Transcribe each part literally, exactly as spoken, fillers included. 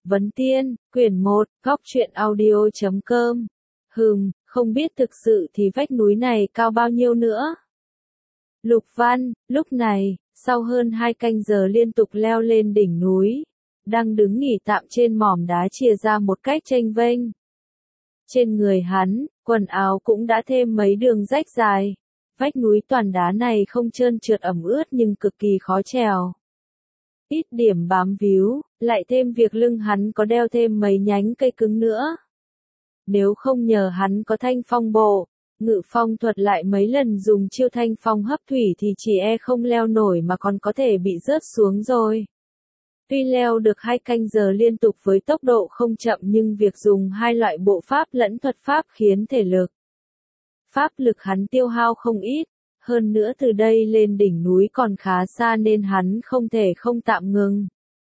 Vấn Tiên, quyển một, góc truyện audio chấm com. Hừm, không biết thực sự thì vách núi này cao bao nhiêu nữa. Lục Văn, lúc này, sau hơn hai canh giờ liên tục leo lên đỉnh núi, đang đứng nghỉ tạm trên mỏm đá chìa ra một cách chênh vênh. Trên người hắn, quần áo cũng đã thêm mấy đường rách dài. Vách núi toàn đá này không trơn trượt ẩm ướt nhưng cực kỳ khó trèo. Ít điểm bám víu, lại thêm việc lưng hắn có đeo thêm mấy nhánh cây cứng nữa. Nếu không nhờ hắn có thanh phong bộ, ngự phong thuật lại mấy lần dùng chiêu thanh phong hấp thủy thì chỉ e không leo nổi mà còn có thể bị rớt xuống rồi. Tuy leo được hai canh giờ liên tục với tốc độ không chậm nhưng việc dùng hai loại bộ pháp lẫn thuật pháp khiến thể lực, pháp lực hắn tiêu hao không ít. Hơn nữa từ đây lên đỉnh núi còn khá xa nên hắn không thể không tạm ngừng.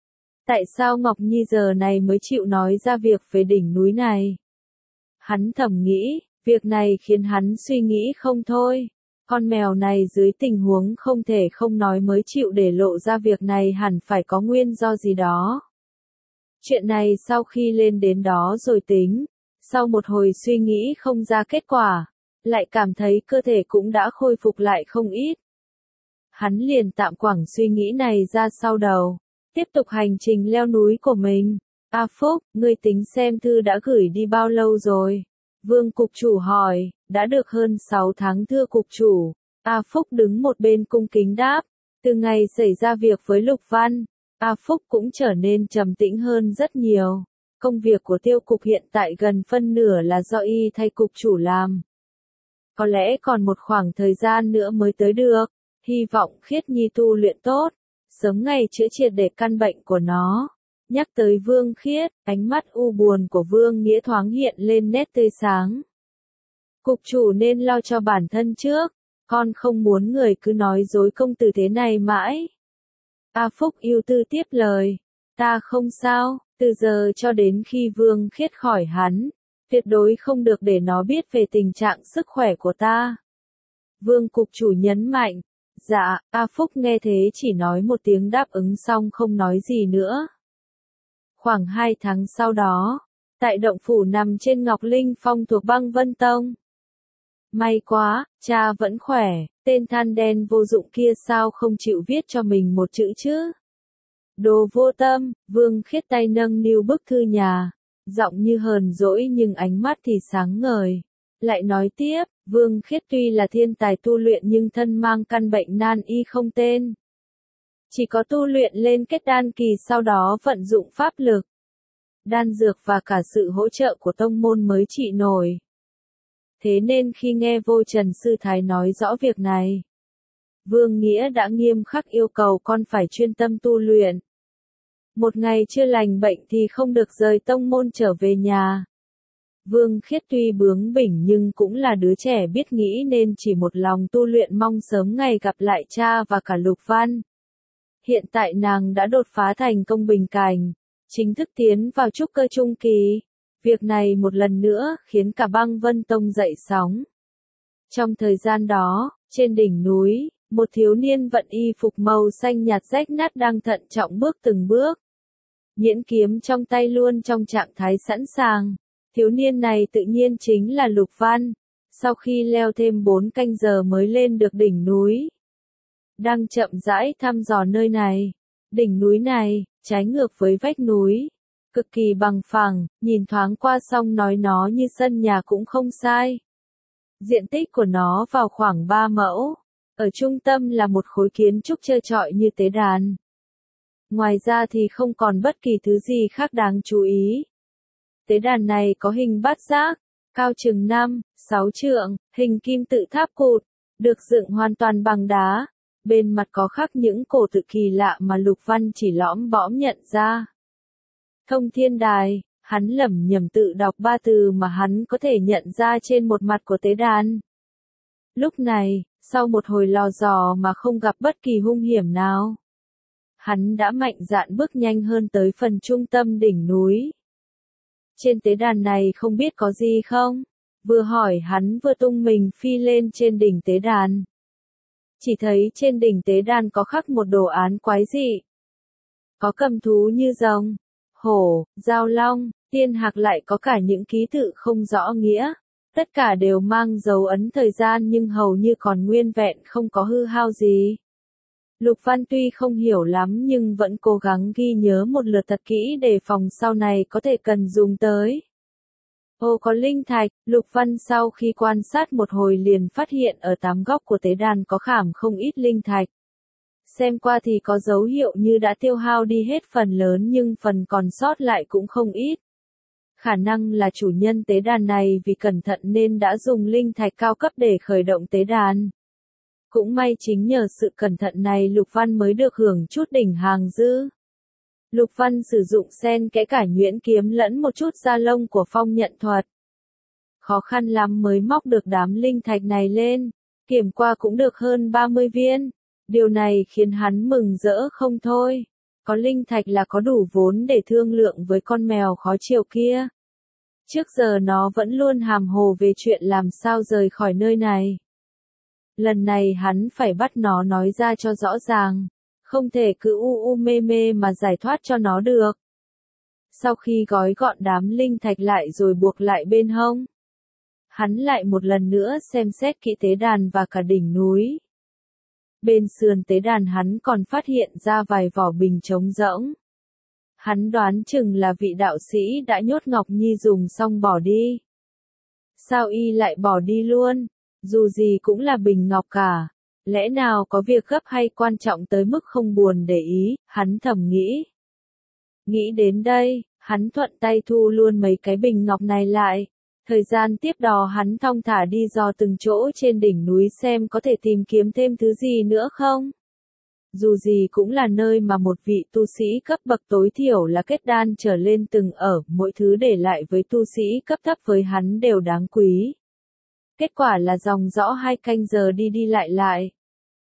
Tại sao Ngọc Nhi giờ này mới chịu nói ra việc về đỉnh núi này? Hắn thầm nghĩ, việc này khiến hắn suy nghĩ không thôi. Con mèo này dưới tình huống không thể không nói mới chịu để lộ ra việc này hẳn phải có nguyên do gì đó. Chuyện này sau khi lên đến đó rồi tính, sau một hồi suy nghĩ không ra kết quả, lại cảm thấy cơ thể cũng đã khôi phục lại không ít. Hắn liền tạm quẳng suy nghĩ này ra sau đầu, tiếp tục hành trình leo núi của mình. A Phúc, ngươi tính xem thư đã gửi đi bao lâu rồi? Vương cục chủ hỏi. Đã được hơn sáu tháng thưa cục chủ. A Phúc đứng một bên cung kính đáp. Từ ngày xảy ra việc với Lục Văn, A Phúc cũng trở nên trầm tĩnh hơn rất nhiều. Công việc của tiêu cục hiện tại gần phân nửa là do y thay cục chủ làm. Có lẽ còn một khoảng thời gian nữa mới tới được. Hy vọng Khiết Nhi tu luyện tốt, sớm ngày chữa triệt để căn bệnh của nó. Nhắc tới Vương Khiết, ánh mắt u buồn của Vương Nghĩa thoáng hiện lên nét tươi sáng. Cục chủ nên lo cho bản thân trước, con không muốn người cứ nói dối công tử thế này mãi. A Phúc ưu tư tiếp lời, ta không sao, từ giờ cho đến khi Vương Khiết khỏi hắn, tuyệt đối không được để nó biết về tình trạng sức khỏe của ta. Vương cục chủ nhấn mạnh, dạ, A Phúc nghe thế chỉ nói một tiếng đáp ứng xong không nói gì nữa. Khoảng hai tháng sau đó, tại động phủ nằm trên Ngọc Linh Phong thuộc Băng Vân Tông. May quá, cha vẫn khỏe, tên than đen vô dụng kia sao không chịu viết cho mình một chữ chứ? Đồ vô tâm, Vương Khiết tay nâng niu bức thư nhà, giọng như hờn dỗi nhưng ánh mắt thì sáng ngời. Lại nói tiếp, Vương Khiết tuy là thiên tài tu luyện nhưng thân mang căn bệnh nan y không tên. Chỉ có tu luyện lên kết đan kỳ sau đó vận dụng pháp lực, đan dược và cả sự hỗ trợ của tông môn mới trị nổi. Thế nên khi nghe Vô Trần Sư Thái nói rõ việc này, Vương Nghĩa đã nghiêm khắc yêu cầu con phải chuyên tâm tu luyện. Một ngày chưa lành bệnh thì không được rời tông môn trở về nhà. Vương Khiết tuy bướng bỉnh nhưng cũng là đứa trẻ biết nghĩ nên chỉ một lòng tu luyện mong sớm ngày gặp lại cha và cả Lục Văn. Hiện tại nàng đã đột phá thành công bình cảnh, chính thức tiến vào trúc cơ trung kỳ. Việc này một lần nữa khiến cả Băng Vân Tông dậy sóng. Trong thời gian đó, trên đỉnh núi, một thiếu niên vận y phục màu xanh nhạt rách nát đang thận trọng bước từng bước. Nhẫn kiếm trong tay luôn trong trạng thái sẵn sàng. Thiếu niên này tự nhiên chính là Lục Văn. Sau khi leo thêm bốn canh giờ mới lên được đỉnh núi, đang chậm rãi thăm dò nơi này. Đỉnh núi này, trái ngược với vách núi, cực kỳ bằng phẳng, nhìn thoáng qua xong nói nó như sân nhà cũng không sai. Diện tích của nó vào khoảng ba mẫu. Ở trung tâm là một khối kiến trúc trơ trọi như tế đàn. Ngoài ra thì không còn bất kỳ thứ gì khác đáng chú ý. Tế đàn này có hình bát giác, cao chừng năm, sáu trượng, hình kim tự tháp cụt, được dựng hoàn toàn bằng đá. Bên mặt có khắc những cổ tự kỳ lạ mà Lục Văn chỉ lõm bõm nhận ra. Thông Thiên Đài, hắn lẩm nhẩm tự đọc ba từ mà hắn có thể nhận ra trên một mặt của tế đàn. Lúc này, sau một hồi lò dò mà không gặp bất kỳ hung hiểm nào, hắn đã mạnh dạn bước nhanh hơn tới phần trung tâm đỉnh núi. Trên tế đàn này không biết có gì không? Vừa hỏi hắn vừa tung mình phi lên trên đỉnh tế đàn. Chỉ thấy trên đỉnh tế đàn có khắc một đồ án quái dị. Có cầm thú như rồng, hổ, giao long, tiên hạc lại có cả những ký tự không rõ nghĩa. Tất cả đều mang dấu ấn thời gian nhưng hầu như còn nguyên vẹn không có hư hao gì. Lục Văn tuy không hiểu lắm nhưng vẫn cố gắng ghi nhớ một lượt thật kỹ để phòng sau này có thể cần dùng tới. Ô có linh thạch, Lục Văn sau khi quan sát một hồi liền phát hiện ở tám góc của tế đàn có khảm không ít linh thạch. Xem qua thì có dấu hiệu như đã tiêu hao đi hết phần lớn nhưng phần còn sót lại cũng không ít. Khả năng là chủ nhân tế đàn này vì cẩn thận nên đã dùng linh thạch cao cấp để khởi động tế đàn. Cũng may chính nhờ sự cẩn thận này Lục Văn mới được hưởng chút đỉnh hàng dư. Lục Văn sử dụng xen kẽ cả nhuyễn kiếm lẫn một chút da lông của phong nhận thuật. Khó khăn lắm mới móc được đám linh thạch này lên, kiểm qua cũng được hơn ba mươi viên. Điều này khiến hắn mừng rỡ không thôi. Có linh thạch là có đủ vốn để thương lượng với con mèo khó chịu kia. Trước giờ nó vẫn luôn hàm hồ về chuyện làm sao rời khỏi nơi này. Lần này hắn phải bắt nó nói ra cho rõ ràng. Không thể cứ u u mê mê mà giải thoát cho nó được. Sau khi gói gọn đám linh thạch lại rồi buộc lại bên hông, hắn lại một lần nữa xem xét kỹ tế đàn và cả đỉnh núi. Bên sườn tế đàn hắn còn phát hiện ra vài vỏ bình trống rỗng. Hắn đoán chừng là vị đạo sĩ đã nhốt Ngọc Nhi dùng xong bỏ đi. Sao y lại bỏ đi luôn? Dù gì cũng là bình ngọc cả. Lẽ nào có việc gấp hay quan trọng tới mức không buồn để ý, hắn thầm nghĩ. Nghĩ đến đây, hắn thuận tay thu luôn mấy cái bình ngọc này lại. Thời gian tiếp đó hắn thong thả đi dò từng chỗ trên đỉnh núi xem có thể tìm kiếm thêm thứ gì nữa không. Dù gì cũng là nơi mà một vị tu sĩ cấp bậc tối thiểu là kết đan trở lên từng ở, mỗi thứ để lại với tu sĩ cấp thấp với hắn đều đáng quý. Kết quả là dòng dõ hai canh giờ đi đi lại lại.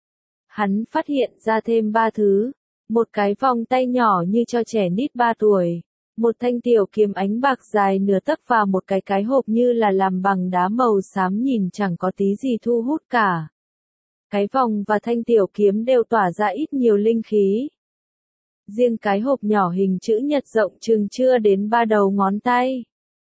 Hắn phát hiện ra thêm ba thứ. Một cái vòng tay nhỏ như cho trẻ nít ba tuổi. Một thanh tiểu kiếm ánh bạc dài nửa tấc và một cái cái hộp như là làm bằng đá màu xám nhìn chẳng có tí gì thu hút cả. Cái vòng và thanh tiểu kiếm đều tỏa ra ít nhiều linh khí. Riêng cái hộp nhỏ hình chữ nhật rộng chừng chưa đến ba đầu ngón tay.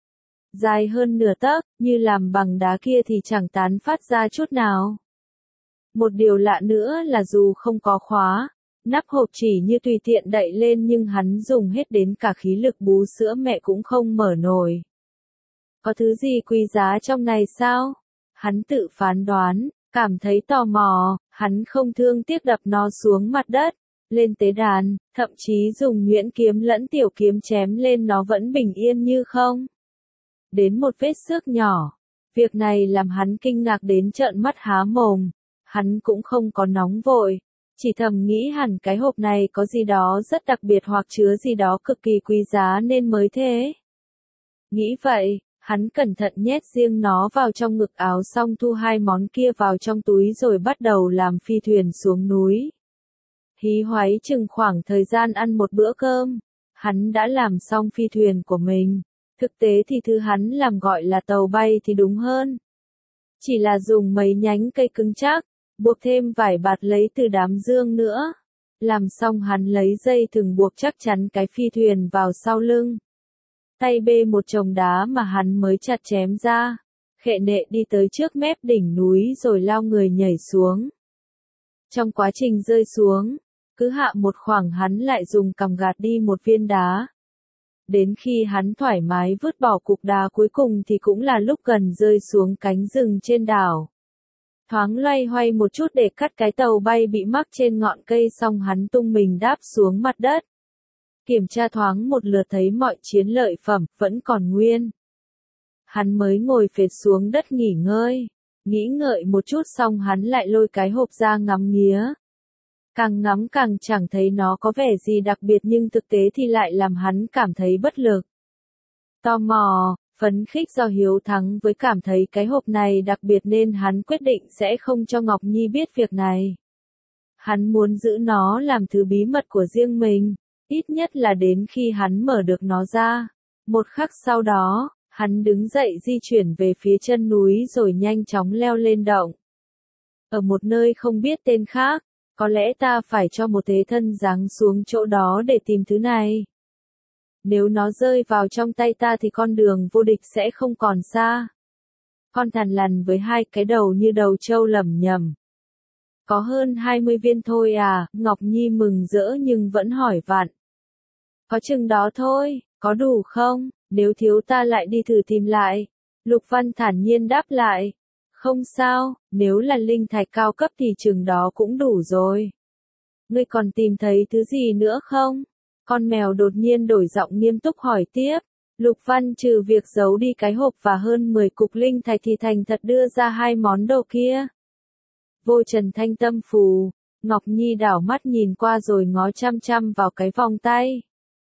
Dài hơn nửa tấc, như làm bằng đá kia thì chẳng tán phát ra chút nào. Một điều lạ nữa là dù không có khóa, nắp hộp chỉ như tùy tiện đậy lên nhưng hắn dùng hết đến cả khí lực bú sữa mẹ cũng không mở nổi. Có thứ gì quý giá trong này sao? Hắn tự phán đoán, cảm thấy tò mò, hắn không thương tiếc đập nó xuống mặt đất, lên tế đàn, thậm chí dùng nhuyễn kiếm lẫn tiểu kiếm chém lên nó vẫn bình yên như không. Đến một vết xước nhỏ, việc này làm hắn kinh ngạc đến trợn mắt há mồm, hắn cũng không có nóng vội. Chỉ thầm nghĩ hẳn cái hộp này có gì đó rất đặc biệt hoặc chứa gì đó cực kỳ quý giá nên mới thế. Nghĩ vậy, hắn cẩn thận nhét riêng nó vào trong ngực áo xong thu hai món kia vào trong túi rồi bắt đầu làm phi thuyền xuống núi. Hí hoáy chừng khoảng thời gian ăn một bữa cơm, hắn đã làm xong phi thuyền của mình. Thực tế thì thứ hắn làm gọi là tàu bay thì đúng hơn. Chỉ là dùng mấy nhánh cây cứng chắc, buộc thêm vải bạt lấy từ đám dương nữa. Làm xong hắn lấy dây thừng buộc chắc chắn cái phi thuyền vào sau lưng. Tay bê một chồng đá mà hắn mới chặt chém ra. Khệ nệ đi tới trước mép đỉnh núi rồi lao người nhảy xuống. Trong quá trình rơi xuống, cứ hạ một khoảng hắn lại dùng cằm gạt đi một viên đá. Đến khi hắn thoải mái vứt bỏ cục đá cuối cùng thì cũng là lúc gần rơi xuống cánh rừng trên đảo. Thoáng loay hoay một chút để cắt cái tàu bay bị mắc trên ngọn cây xong hắn tung mình đáp xuống mặt đất. Kiểm tra thoáng một lượt thấy mọi chiến lợi phẩm vẫn còn nguyên. Hắn mới ngồi phệt xuống đất nghỉ ngơi. Nghĩ ngợi một chút xong hắn lại lôi cái hộp ra ngắm nghía. Càng ngắm càng chẳng thấy nó có vẻ gì đặc biệt nhưng thực tế thì lại làm hắn cảm thấy bất lực. Tò mò, phấn khích do hiếu thắng với cảm thấy cái hộp này đặc biệt nên hắn quyết định sẽ không cho Ngọc Nhi biết việc này. Hắn muốn giữ nó làm thứ bí mật của riêng mình, ít nhất là đến khi hắn mở được nó ra. Một khắc sau đó, hắn đứng dậy di chuyển về phía chân núi rồi nhanh chóng leo lên động. Ở một nơi không biết tên khác, có lẽ ta phải cho một thế thân giáng xuống chỗ đó để tìm thứ này. nếu nó rơi vào trong tay ta thì con đường vô địch sẽ không còn xa. Con thằn lằn với hai cái đầu như đầu trâu lẩm nhẩm. Có hơn hai mươi viên thôi à, Ngọc Nhi mừng rỡ nhưng vẫn hỏi vặn. Có chừng đó thôi, có đủ không, nếu thiếu ta lại đi thử tìm lại. Lục Văn thản nhiên đáp lại. Không sao, nếu là linh thạch cao cấp thì chừng đó cũng đủ rồi. Ngươi còn tìm thấy thứ gì nữa không? Con mèo đột nhiên đổi giọng nghiêm túc hỏi tiếp. Lục Văn trừ việc giấu đi cái hộp và hơn mười cục linh thạch thì thành thật đưa ra hai món đồ kia. Vô trần thanh tâm phù, Ngọc Nhi đảo mắt nhìn qua rồi ngó chăm chăm vào cái vòng tay.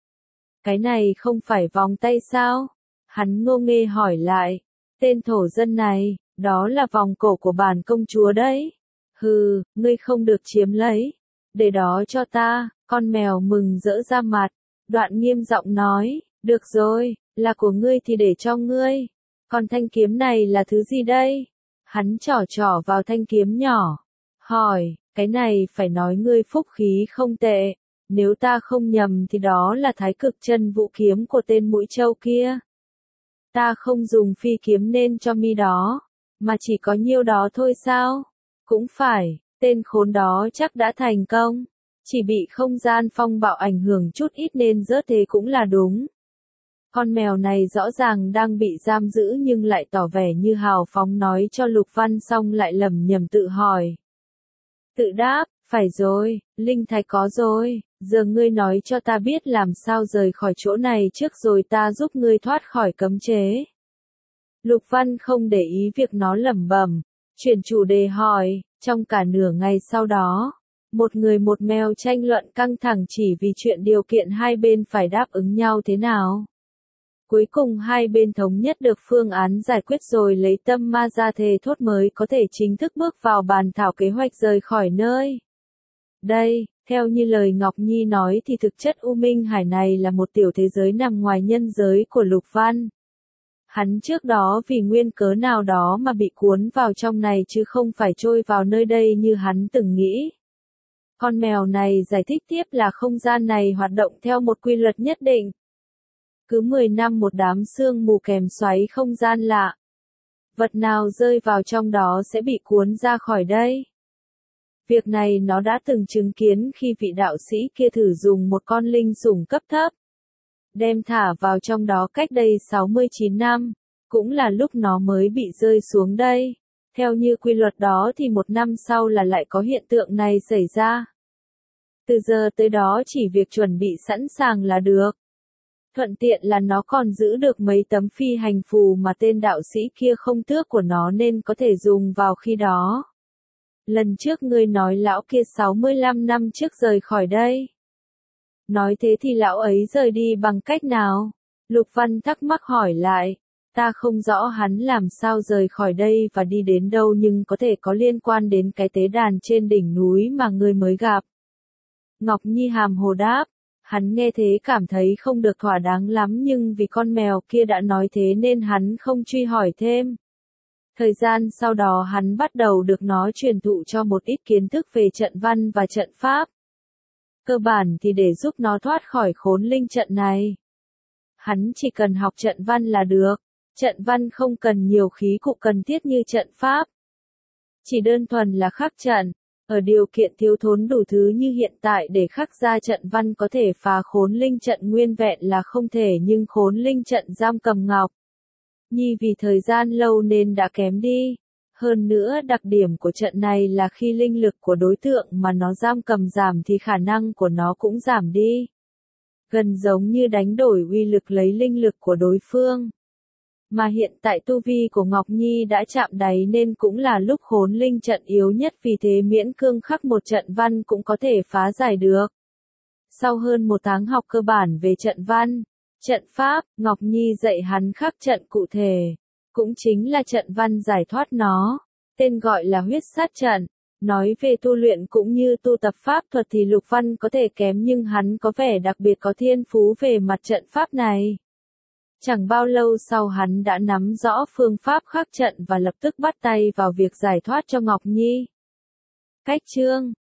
Cái này không phải vòng tay sao? Hắn ngô nghê hỏi lại. Tên thổ dân này, đó là vòng cổ của bản công chúa đấy. Hừ, ngươi không được chiếm lấy. Để đó cho ta, con mèo mừng rỡ ra mặt. Đoạn nghiêm giọng nói, được rồi, là của ngươi thì để cho ngươi. Còn thanh kiếm này là thứ gì đây? Hắn trỏ trỏ vào thanh kiếm nhỏ. Hỏi, cái này phải nói ngươi phúc khí không tệ. Nếu ta không nhầm thì đó là thái cực chân vũ kiếm của tên mũi trâu kia. Ta không dùng phi kiếm nên cho mi đó. Mà chỉ có nhiêu đó thôi sao? Cũng phải, tên khốn đó chắc đã thành công. Chỉ bị không gian phong bạo ảnh hưởng chút ít nên rớt thế cũng là đúng. Con mèo này rõ ràng đang bị giam giữ nhưng lại tỏ vẻ như hào phóng nói cho Lục Văn xong lại lẩm nhẩm tự hỏi. Tự đáp, phải rồi, linh thạch có rồi, giờ ngươi nói cho ta biết làm sao rời khỏi chỗ này trước rồi ta giúp ngươi thoát khỏi cấm chế. Lục Văn không để ý việc nó lẩm bẩm, chuyển chủ đề hỏi, trong cả nửa ngày sau đó, một người một mèo tranh luận căng thẳng chỉ vì chuyện điều kiện hai bên phải đáp ứng nhau thế nào. Cuối cùng hai bên thống nhất được phương án giải quyết rồi lấy tâm ma ra thề thốt mới có thể chính thức bước vào bàn thảo kế hoạch rời khỏi nơi. Đây, theo như lời Ngọc Nhi nói thì thực chất U Minh Hải này là một tiểu thế giới nằm ngoài nhân giới của Lục Văn. Hắn trước đó vì nguyên cớ nào đó mà bị cuốn vào trong này chứ không phải trôi vào nơi đây như hắn từng nghĩ. Con mèo này giải thích tiếp là không gian này hoạt động theo một quy luật nhất định. Cứ mười năm một đám sương mù kèm xoáy không gian lạ. Vật nào rơi vào trong đó sẽ bị cuốn ra khỏi đây. Việc này nó đã từng chứng kiến khi vị đạo sĩ kia thử dùng một con linh sủng cấp thấp. Đem thả vào trong đó cách đây sáu mươi chín năm, cũng là lúc nó mới bị rơi xuống đây. Theo như quy luật đó thì một năm sau là lại có hiện tượng này xảy ra. Từ giờ tới đó chỉ việc chuẩn bị sẵn sàng là được. Thuận tiện là nó còn giữ được mấy tấm phi hành phù mà tên đạo sĩ kia không tước của nó nên có thể dùng vào khi đó. Lần trước ngươi nói lão kia sáu mươi lăm năm trước rời khỏi đây. Nói thế thì lão ấy rời đi bằng cách nào? Lục Văn thắc mắc hỏi lại. Ta không rõ hắn làm sao rời khỏi đây và đi đến đâu nhưng có thể có liên quan đến cái tế đàn trên đỉnh núi mà ngươi mới gặp. Ngọc Nhi hàm hồ đáp. Hắn nghe thế cảm thấy không được thỏa đáng lắm nhưng vì con mèo kia đã nói thế nên hắn không truy hỏi thêm. Thời gian sau đó hắn bắt đầu được nó truyền thụ cho một ít kiến thức về trận văn và trận pháp. Cơ bản thì để giúp nó thoát khỏi khốn linh trận này. Hắn chỉ cần học trận văn là được. Trận văn không cần nhiều khí cụ cần thiết như trận pháp. Chỉ đơn thuần là khắc trận. Ở điều kiện thiếu thốn đủ thứ như hiện tại để khắc ra trận văn có thể phá khốn linh trận nguyên vẹn là không thể nhưng khốn linh trận giam cầm Ngọc Nhi vì thời gian lâu nên đã kém đi. Hơn nữa đặc điểm của trận này là khi linh lực của đối tượng mà nó giam cầm giảm thì khả năng của nó cũng giảm đi. Gần giống như đánh đổi uy lực lấy linh lực của đối phương. Mà hiện tại tu vi của Ngọc Nhi đã chạm đáy nên cũng là lúc khốn linh trận yếu nhất vì thế miễn cương khắc một trận văn cũng có thể phá giải được. Sau hơn một tháng học cơ bản về trận văn, trận pháp, Ngọc Nhi dạy hắn khắc trận cụ thể. Cũng chính là trận văn giải thoát nó. Tên gọi là huyết sát trận. Nói về tu luyện cũng như tu tập pháp thuật thì Lục Văn có thể kém nhưng hắn có vẻ đặc biệt có thiên phú về mặt trận pháp này. Chẳng bao lâu sau hắn đã nắm rõ phương pháp khắc trận và lập tức bắt tay vào việc giải thoát cho Ngọc Nhi. Cách chương